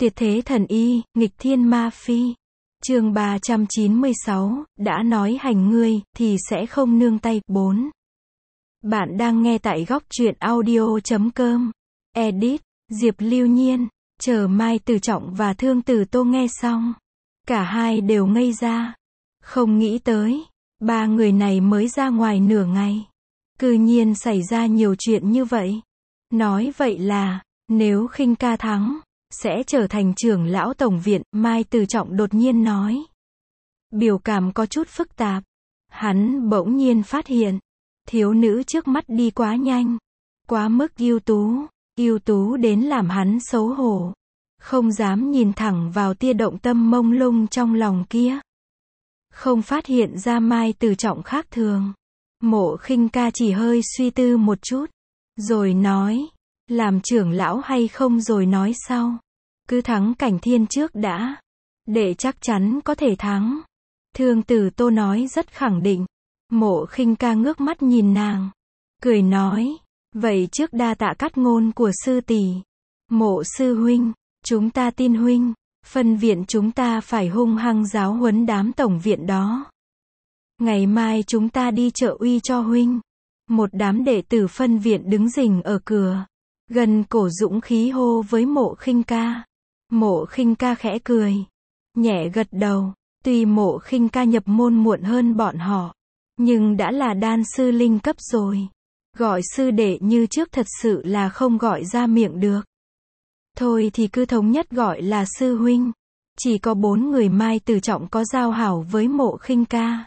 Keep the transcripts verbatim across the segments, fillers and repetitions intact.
Tuyệt thế thần y, nghịch thiên ma phi. Chương ba trăm chín mươi sáu, đã nói hành ngươi, thì sẽ không nương tay. bốn. Bạn đang nghe tại góc truyện audio chấm com. Edit, Diệp Lưu Nhiên, chờ Mai Từ Trọng và Thương Tử Tô nghe xong. Cả hai đều ngây ra. Không nghĩ tới, ba người này mới ra ngoài nửa ngày. Cư nhiên xảy ra nhiều chuyện như vậy. Nói vậy là, nếu Khinh Ca thắng, sẽ trở thành trưởng lão tổng viện, Mai Từ Trọng đột nhiên nói. Biểu cảm có chút phức tạp. Hắn bỗng nhiên phát hiện, thiếu nữ trước mắt đi quá nhanh, quá mức ưu tú, ưu tú đến làm hắn xấu hổ. Không dám nhìn thẳng vào tia động tâm mông lung trong lòng kia. Không phát hiện ra Mai Từ Trọng khác thường. Mộ Khinh Ca chỉ hơi suy tư một chút, rồi nói, làm trưởng lão hay không rồi nói sau. Cứ thắng Cảnh Thiên trước đã. Để chắc chắn có thể thắng. Thương Tử Tô nói rất khẳng định. Mộ Khinh Ca ngước mắt nhìn nàng, cười nói, vậy trước đa tạ cát ngôn của sư tỷ. Mộ sư huynh, chúng ta tin huynh. Phân viện chúng ta phải hung hăng giáo huấn đám tổng viện đó. Ngày mai chúng ta đi trợ uy cho huynh. Một đám đệ tử phân viện đứng rình ở cửa, gần cổ dũng khí hô với Mộ Khinh Ca. Mộ Khinh Ca khẽ cười, nhẹ gật đầu. Tuy Mộ Khinh Ca nhập môn muộn hơn bọn họ, nhưng đã là đan sư linh cấp rồi. Gọi sư đệ như trước thật sự là không gọi ra miệng được. Thôi thì cứ thống nhất gọi là sư huynh. Chỉ có bốn người Mai Từ Trọng có giao hảo với Mộ Khinh Ca,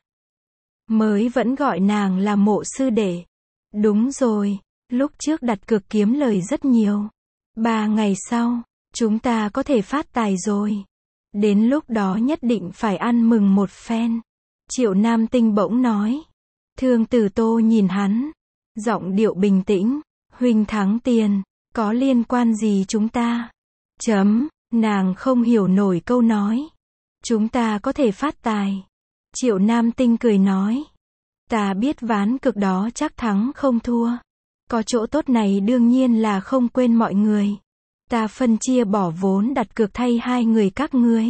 mới vẫn gọi nàng là Mộ sư đệ. Đúng rồi, lúc trước đặt cược kiếm lời rất nhiều. Ba ngày sau, chúng ta có thể phát tài rồi. Đến lúc đó nhất định phải ăn mừng một phen. Triệu Nam Tinh bỗng nói. Thương Tử Tô nhìn hắn, giọng điệu bình tĩnh, huynh thắng tiền, có liên quan gì chúng ta? Chấm, nàng không hiểu nổi câu nói. Chúng ta có thể phát tài. Triệu Nam Tinh cười nói. Ta biết ván cực đó chắc thắng không thua. Có chỗ tốt này đương nhiên là không quên mọi người. Ta phân chia bỏ vốn đặt cược thay hai người các ngươi.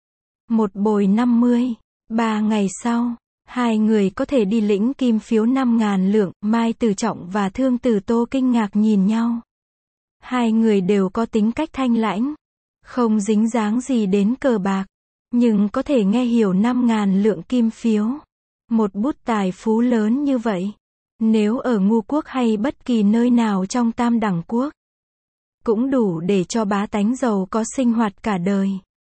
Một bồi năm mươi. Ba ngày sau, hai người có thể đi lĩnh kim phiếu năm ngàn lượng. Mai Từ Trọng và Thương Tử Tô kinh ngạc nhìn nhau. Hai người đều có tính cách thanh lãnh, không dính dáng gì đến cờ bạc, nhưng có thể nghe hiểu năm ngàn lượng kim phiếu. Một bút tài phú lớn như vậy, nếu ở Ngu Quốc hay bất kỳ nơi nào trong Tam Đẳng Quốc, cũng đủ để cho bá tánh giàu có sinh hoạt cả đời.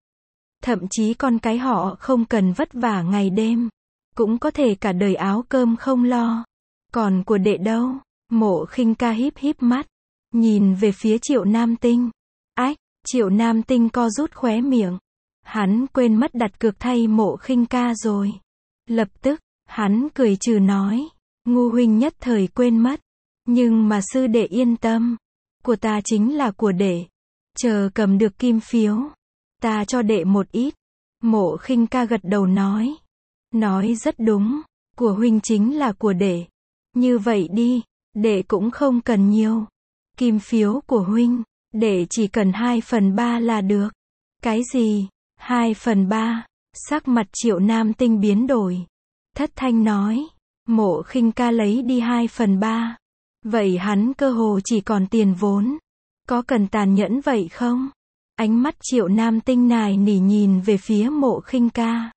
Thậm chí con cái họ không cần vất vả ngày đêm, cũng có thể cả đời áo cơm không lo. Còn của đệ đâu? Mộ Khinh Ca híp híp mắt, nhìn về phía Triệu Nam Tinh. Ách, Triệu Nam Tinh co rút khóe miệng. Hắn quên mất đặt cược thay Mộ Khinh Ca rồi. Lập tức, hắn cười trừ nói. Ngu huynh nhất thời quên mất. Nhưng mà sư đệ yên tâm. Của ta chính là của đệ. Chờ cầm được kim phiếu, ta cho đệ một ít. Mộ Khinh Ca gật đầu nói. Nói rất đúng. Của huynh chính là của đệ. Như vậy đi, đệ cũng không cần nhiều. Kim phiếu của huynh, đệ chỉ cần hai phần ba là được. Cái gì? Hai phần ba? Sắc mặt Triệu Nam Tinh biến đổi. Thất thanh nói. Mộ Khinh Ca lấy đi hai phần ba. Vậy hắn cơ hồ chỉ còn tiền vốn. Có cần tàn nhẫn vậy không? Ánh mắt Triệu Nam Tinh nài nỉ nhìn về phía Mộ Khinh Ca.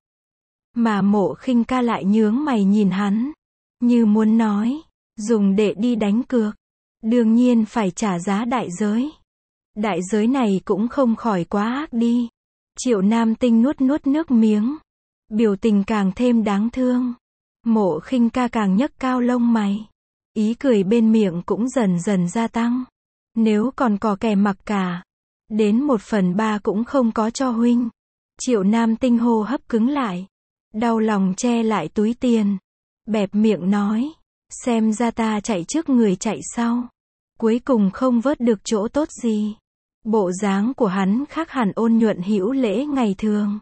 Mà Mộ Khinh Ca lại nhướng mày nhìn hắn, như muốn nói, dùng đệ đi đánh cược, đương nhiên phải trả giá đại giới. Đại giới này cũng không khỏi quá ác đi. Triệu Nam Tinh nuốt nuốt nước miếng, biểu tình càng thêm đáng thương. Mộ Khinh Ca càng nhấc cao lông mày, ý cười bên miệng cũng dần dần gia tăng. Nếu còn có kẻ mặc cả, đến một phần ba cũng không có cho huynh. Triệu Nam Tinh hô hấp cứng lại, đau lòng che lại túi tiền, bẹp miệng nói, xem ra ta chạy trước người chạy sau, cuối cùng không vớt được chỗ tốt gì. Bộ dáng của hắn khác hẳn ôn nhuận hữu lễ ngày thường,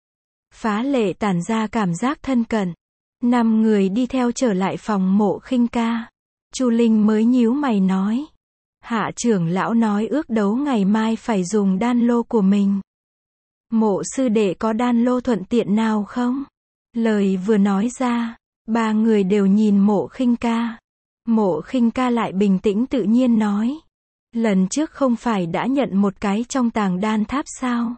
phá lệ tản ra cảm giác thân cận. Năm người đi theo trở lại phòng Mộ Khinh Ca. Chu Linh mới nhíu mày nói, Hạ trưởng lão nói ước đấu ngày mai phải dùng đan lô của mình. Mộ sư đệ có đan lô thuận tiện nào không? Lời vừa nói ra, ba người đều nhìn Mộ Khinh Ca. Mộ Khinh Ca lại bình tĩnh tự nhiên nói. Lần trước không phải đã nhận một cái trong tàng đan tháp sao?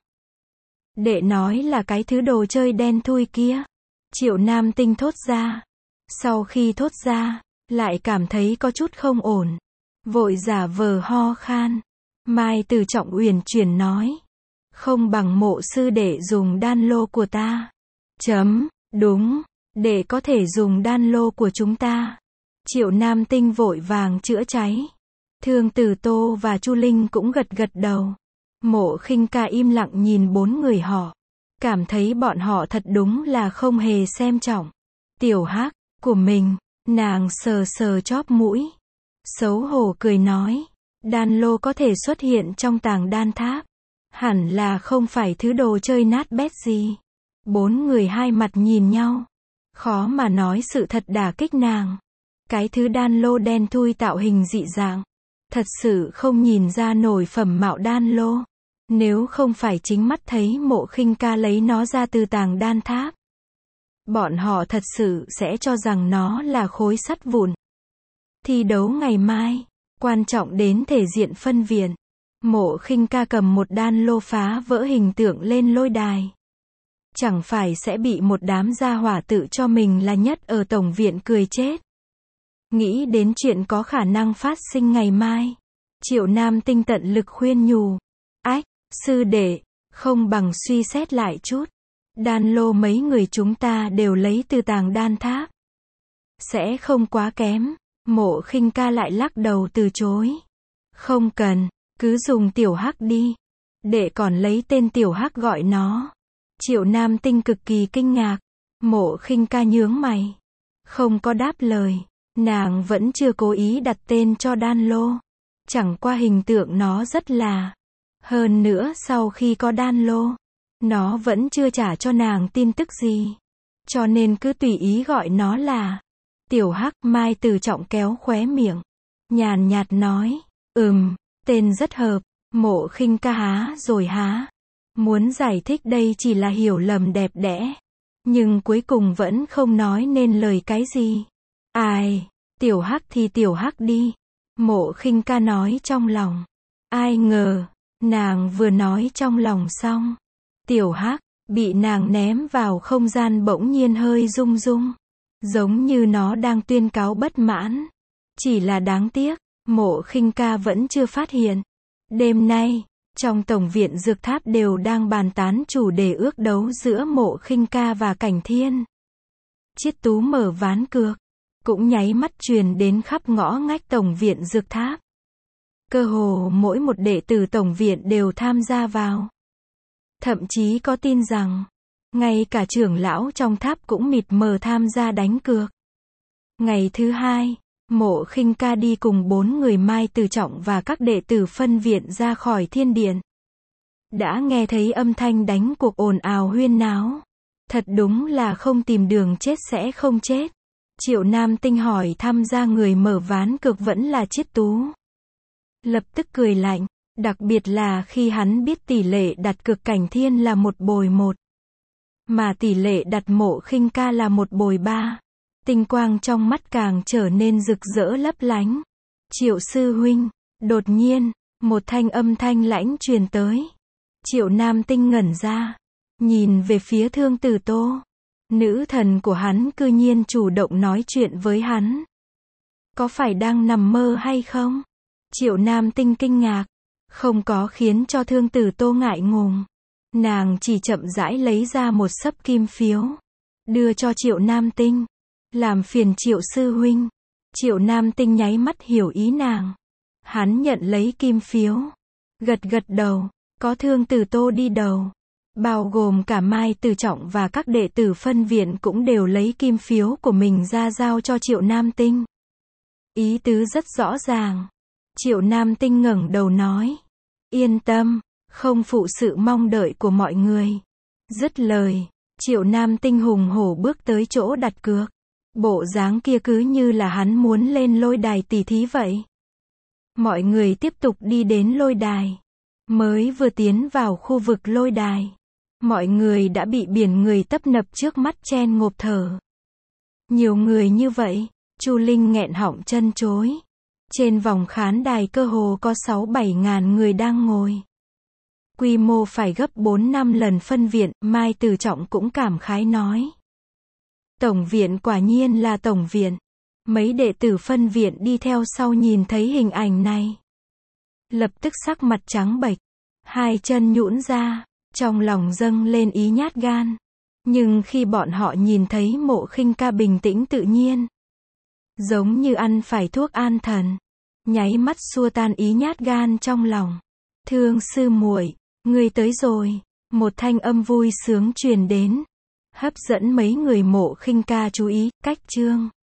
Đệ nói là cái thứ đồ chơi đen thui kia. Triệu Nam Tinh thốt ra. Sau khi thốt ra, lại cảm thấy có chút không ổn. Vội giả vờ ho khan. Mai Từ Trọng uyển chuyển nói. Không bằng Mộ sư đệ dùng đan lô của ta. Chấm, đúng, đệ có thể dùng đan lô của chúng ta. Triệu Nam Tinh vội vàng chữa cháy. Thương Tử Tô và Chu Linh cũng gật gật đầu. Mộ Khinh Ca im lặng nhìn bốn người họ. Cảm thấy bọn họ thật đúng là không hề xem trọng. Tiểu Hắc của mình, nàng sờ sờ chóp mũi. Xấu hổ cười nói. Đan lô có thể xuất hiện trong tàng đan tháp. Hẳn là không phải thứ đồ chơi nát bét gì. Bốn người hai mặt nhìn nhau. Khó mà nói sự thật đả kích nàng. Cái thứ đan lô đen thui tạo hình dị dạng. Thật sự không nhìn ra nổi phẩm mạo đan lô. Nếu không phải chính mắt thấy Mộ Khinh Ca lấy nó ra từ tàng đan tháp. Bọn họ thật sự sẽ cho rằng nó là khối sắt vụn. Thi đấu ngày mai, quan trọng đến thể diện phân viện. Mộ Khinh Ca cầm một đan lô phá vỡ hình tượng lên lôi đài. Chẳng phải sẽ bị một đám gia hỏa tự cho mình là nhất ở tổng viện cười chết. Nghĩ đến chuyện có khả năng phát sinh ngày mai. Triệu Nam Tinh tận lực khuyên nhủ. Ách, sư đệ, không bằng suy xét lại chút. Đan lô mấy người chúng ta đều lấy từ tàng đan tháp. Sẽ không quá kém. Mộ Khinh Ca lại lắc đầu từ chối. Không cần, cứ dùng Tiểu Hắc đi. Đệ còn lấy tên Tiểu Hắc gọi nó. Triệu Nam Tinh cực kỳ kinh ngạc. Mộ Khinh Ca nhướng mày. Không có đáp lời. Nàng vẫn chưa cố ý đặt tên cho đan lô. Chẳng qua hình tượng nó rất là. Hơn nữa sau khi có đan lô, nó vẫn chưa trả cho nàng tin tức gì. Cho nên cứ tùy ý gọi nó là Tiểu Hắc. Mai Từ Trọng kéo khóe miệng. Nhàn nhạt nói. Ừm, tên rất hợp. Mộ Khinh Ca há rồi há. Muốn giải thích đây chỉ là hiểu lầm đẹp đẽ. Nhưng cuối cùng vẫn không nói nên lời cái gì. Ai, Tiểu Hắc thì Tiểu Hắc đi. Mộ Khinh Ca nói trong lòng. Ai ngờ, nàng vừa nói trong lòng xong. Tiểu Hắc, bị nàng ném vào không gian bỗng nhiên hơi rung rung. Giống như nó đang tuyên cáo bất mãn. Chỉ là đáng tiếc, Mộ Khinh Ca vẫn chưa phát hiện. Đêm nay, trong tổng viện dược tháp đều đang bàn tán chủ đề ước đấu giữa Mộ Khinh Ca và Cảnh Thiên. Chiết Tú mở ván cược. Cũng nháy mắt truyền đến khắp ngõ ngách tổng viện dược tháp. Cơ hồ mỗi một đệ tử tổng viện đều tham gia vào. Thậm chí có tin rằng, ngay cả trưởng lão trong tháp cũng mịt mờ tham gia đánh cược. Ngày thứ hai, Mộ Khinh Ca đi cùng bốn người Mai Từ Trọng và các đệ tử phân viện ra khỏi thiên điện. Đã nghe thấy âm thanh đánh cuộc ồn ào huyên náo. Thật đúng là không tìm đường chết sẽ không chết. Triệu Nam Tinh hỏi thăm ra người mở ván cược vẫn là Chiết Tú. Lập tức cười lạnh, đặc biệt là khi hắn biết tỷ lệ đặt cược Cảnh Thiên là một bồi một. Mà tỷ lệ đặt Mộ Khinh Ca là một bồi ba. Tinh quang trong mắt càng trở nên rực rỡ lấp lánh. Triệu sư huynh, đột nhiên, một thanh âm thanh lãnh truyền tới. Triệu Nam Tinh ngẩn ra, nhìn về phía Thương Tử Tô. Nữ thần của hắn cư nhiên chủ động nói chuyện với hắn. Có phải đang nằm mơ hay không? Triệu Nam Tinh kinh ngạc. Không có khiến cho Thương Tử Tô ngại ngùng. Nàng chỉ chậm rãi lấy ra một xấp kim phiếu. Đưa cho Triệu Nam Tinh. Làm phiền Triệu sư huynh. Triệu Nam Tinh nháy mắt hiểu ý nàng. Hắn nhận lấy kim phiếu. Gật gật đầu. Có Thương Tử Tô đi đầu. Bao gồm cả Mai Từ Trọng và các đệ tử phân viện cũng đều lấy kim phiếu của mình ra giao cho Triệu Nam Tinh. Ý tứ rất rõ ràng. Triệu Nam Tinh ngẩng đầu nói. Yên tâm, không phụ sự mong đợi của mọi người. Dứt lời, Triệu Nam Tinh hùng hổ bước tới chỗ đặt cược. Bộ dáng kia cứ như là hắn muốn lên lôi đài tỷ thí vậy. Mọi người tiếp tục đi đến lôi đài. Mới vừa tiến vào khu vực lôi đài, mọi người đã bị biển người tấp nập trước mắt chen ngộp thở. Nhiều người như vậy, Chu Linh nghẹn họng chân chối. Trên vòng khán đài cơ hồ có sáu bảy ngàn người đang ngồi. Quy mô phải gấp bốn năm lần phân viện, Mai Từ Trọng cũng cảm khái nói. Tổng viện quả nhiên là tổng viện. Mấy đệ tử phân viện đi theo sau nhìn thấy hình ảnh này. Lập tức sắc mặt trắng bệch, hai chân nhũn ra, trong lòng dâng lên ý nhát gan. Nhưng khi bọn họ nhìn thấy Mộ Khinh Ca bình tĩnh tự nhiên, giống như ăn phải thuốc an thần, nháy mắt xua tan ý nhát gan trong lòng. Thương sư muội, ngươi tới rồi. Một thanh âm vui sướng truyền đến, hấp dẫn mấy người Mộ Khinh Ca chú ý. Cách chương